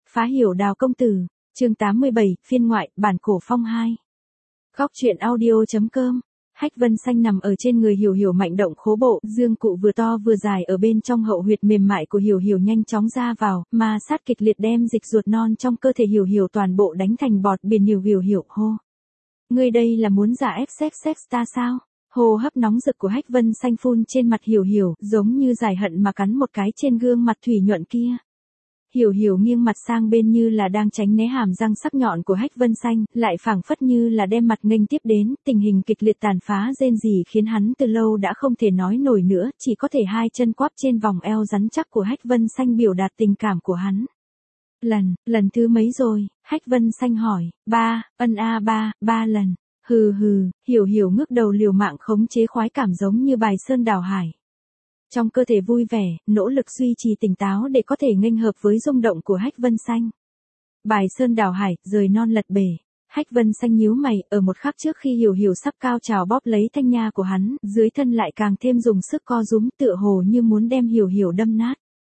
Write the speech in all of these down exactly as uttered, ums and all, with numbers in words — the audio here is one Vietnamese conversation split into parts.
Phá hiểu Đào công tử, chương tám mươi bảy, phiên ngoại, bản cổ phong hai. Góc truyện audio.com. Hách Vân Xanh nằm ở trên người Hiểu Hiểu mạnh động khố bộ, dương cụ vừa to vừa dài ở bên trong hậu huyệt mềm mại của Hiểu Hiểu nhanh chóng ra vào, mà sát kịch liệt đem dịch ruột non trong cơ thể Hiểu Hiểu toàn bộ đánh thành bọt biển. Hiểu Hiểu Hiểu hô. Ngươi đây là muốn giả ép sex sex ta sao? Hô hấp nóng rực của Hách Vân Xanh phun trên mặt Hiểu Hiểu, giống như giải hận mà cắn một cái trên gương mặt thủy nhuận kia. Hiểu Hiểu nghiêng mặt sang bên như là đang tránh né hàm răng sắc nhọn của Hách Vân Xanh, lại phảng phất như là đem mặt nghênh tiếp đến, tình hình kịch liệt tàn phá rên rỉ khiến hắn từ lâu đã không thể nói nổi nữa, chỉ có thể hai chân quắp trên vòng eo rắn chắc của Hách Vân Xanh biểu đạt tình cảm của hắn. Lần, lần thứ mấy rồi? Hách Vân Xanh hỏi. Ba, ân a ba, ba lần. Hừ hừ, Hiểu Hiểu ngước đầu liều mạng khống chế khoái cảm giống như bài sơn đảo hải. Trong cơ thể vui vẻ, nỗ lực duy trì tỉnh táo để có thể nghênh hợp với rung động của Hách Vân Xanh. Bài sơn đảo hải, rời non lật bể. Hách Vân Xanh nhíu mày, ở một khắc trước khi Hiểu Hiểu sắp cao trào bóp lấy thanh nha của hắn, dưới thân lại càng thêm dùng sức co rúm tựa hồ như muốn đem Hiểu Hiểu đâm nát.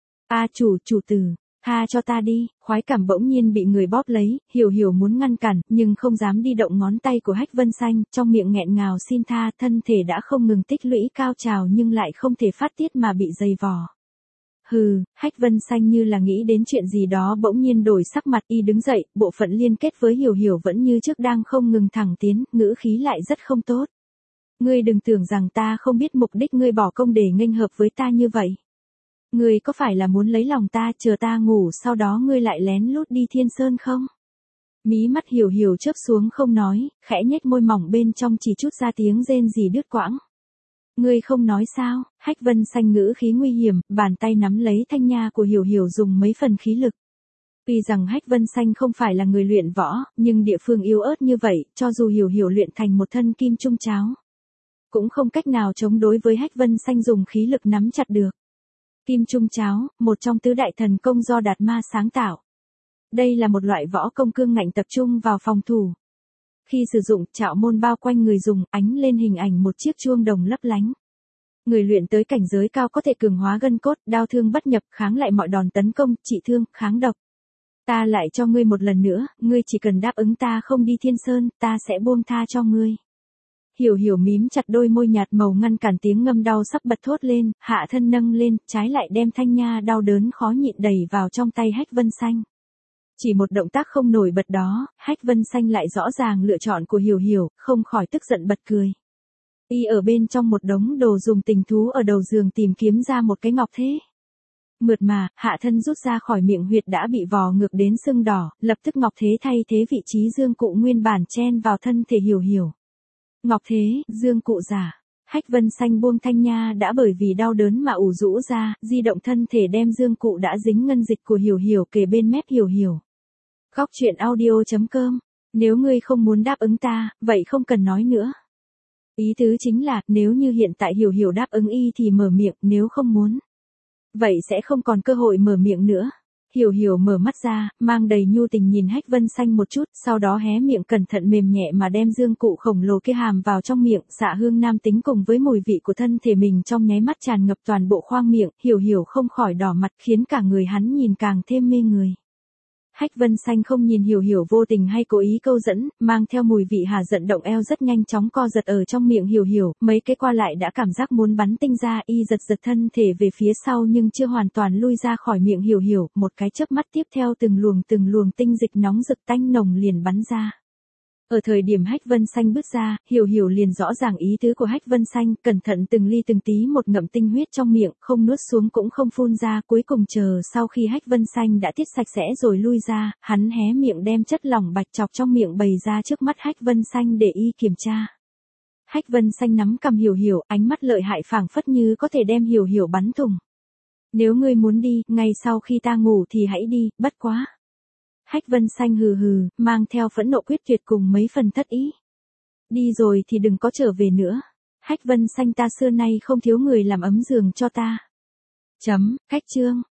A chủ, chủ tử, tha cho ta đi, khoái cảm bỗng nhiên bị người bóp lấy, Hiểu Hiểu muốn ngăn cản, nhưng không dám đi động ngón tay của Hách Vân Xanh, trong miệng nghẹn ngào xin tha, thân thể đã không ngừng tích lũy cao trào nhưng lại không thể phát tiết mà bị dày vò. Hừ, Hách Vân Xanh như là nghĩ đến chuyện gì đó bỗng nhiên đổi sắc mặt, y đứng dậy, bộ phận liên kết với Hiểu Hiểu vẫn như trước đang không ngừng thẳng tiến, ngữ khí lại rất không tốt. Ngươi đừng tưởng rằng ta không biết mục đích ngươi bỏ công để nghênh hợp với ta như vậy. Ngươi có phải là muốn lấy lòng ta, chờ ta ngủ sau đó ngươi lại lén lút đi Thiên Sơn không? Mí mắt Hiểu Hiểu chớp xuống không nói, khẽ nhếch môi mỏng bên trong chỉ chút ra tiếng rên rỉ đứt quãng. Ngươi không nói sao? Hách Vân Xanh ngữ khí nguy hiểm, bàn tay nắm lấy thanh nha của Hiểu Hiểu dùng mấy phần khí lực. Tuy rằng Hách Vân Xanh không phải là người luyện võ, nhưng địa phương yếu ớt như vậy, cho dù Hiểu Hiểu luyện thành một thân kim trung cháo, cũng không cách nào chống đối với Hách Vân Xanh dùng khí lực nắm chặt được. Kim trung cháo, một trong tứ đại thần công do Đạt Ma sáng tạo. Đây là một loại võ công cương ngạnh tập trung vào phòng thủ. Khi sử dụng, trạo môn bao quanh người dùng, ánh lên hình ảnh một chiếc chuông đồng lấp lánh. Người luyện tới cảnh giới cao có thể cường hóa gân cốt, đao thương bất nhập, kháng lại mọi đòn tấn công, trị thương, kháng độc. Ta lại cho ngươi một lần nữa, ngươi chỉ cần đáp ứng ta không đi Thiên Sơn, ta sẽ buông tha cho ngươi. Hiểu Hiểu mím chặt đôi môi nhạt màu ngăn cản tiếng ngâm đau sắp bật thốt lên, hạ thân nâng lên, trái lại đem thanh nha đau đớn khó nhịn đẩy vào trong tay Hách Vân Xanh. Chỉ một động tác không nổi bật đó, Hách Vân Xanh lại rõ ràng lựa chọn của Hiểu Hiểu, không khỏi tức giận bật cười. Y ở bên trong một đống đồ dùng tình thú ở đầu giường tìm kiếm ra một cái ngọc thế. Mượt mà, hạ thân rút ra khỏi miệng huyệt đã bị vò ngược đến sưng đỏ, lập tức ngọc thế thay thế vị trí dương cụ nguyên bản chen vào thân thể Hiểu Hiểu. Ngọc thế, dương cụ giả. Hách Vân Xanh buông thanh nha đã bởi vì đau đớn mà ủ rũ ra, di động thân thể đem dương cụ đã dính ngân dịch của Hiểu Hiểu kề bên mép Hiểu Hiểu. Góc truyện audio.com. Nếu ngươi không muốn đáp ứng ta, vậy không cần nói nữa. Ý tứ chính là, nếu như hiện tại Hiểu Hiểu đáp ứng y thì mở miệng, nếu không muốn, vậy sẽ không còn cơ hội mở miệng nữa. Hiểu Hiểu mở mắt ra, mang đầy nhu tình nhìn Hách Vân Xanh một chút, sau đó hé miệng cẩn thận mềm nhẹ mà đem dương cụ khổng lồ kia hàm vào trong miệng, xạ hương nam tính cùng với mùi vị của thân thể mình trong nháy mắt tràn ngập toàn bộ khoang miệng, Hiểu Hiểu không khỏi đỏ mặt khiến cả người hắn nhìn càng thêm mê người. Hách Vân Xanh không nhìn Hiểu Hiểu vô tình hay cố ý câu dẫn, mang theo mùi vị hà giận động eo rất nhanh chóng co giật ở trong miệng Hiểu Hiểu, mấy cái qua lại đã cảm giác muốn bắn tinh ra, y giật giật thân thể về phía sau nhưng chưa hoàn toàn lui ra khỏi miệng Hiểu Hiểu, một cái chớp mắt tiếp theo từng luồng từng luồng tinh dịch nóng rực tanh nồng liền bắn ra. Ở thời điểm Hách Vân Xanh bước ra, Hiểu Hiểu liền rõ ràng ý tứ của Hách Vân Xanh, cẩn thận từng ly từng tí một ngậm tinh huyết trong miệng, không nuốt xuống cũng không phun ra, cuối cùng chờ sau khi Hách Vân Xanh đã tiết sạch sẽ rồi lui ra, hắn hé miệng đem chất lỏng bạch chọc trong miệng bày ra trước mắt Hách Vân Xanh để y kiểm tra. Hách Vân Xanh nắm cầm Hiểu Hiểu, ánh mắt lợi hại phảng phất như có thể đem Hiểu Hiểu bắn thủng. Nếu ngươi muốn đi, ngay sau khi ta ngủ thì hãy đi, bất quá. Hách Vân Xanh hừ hừ, mang theo phẫn nộ quyết tuyệt cùng mấy phần thất ý. Đi rồi thì đừng có trở về nữa. Hách Vân Xanh ta xưa nay không thiếu người làm ấm giường cho ta. Chấm, cách chương.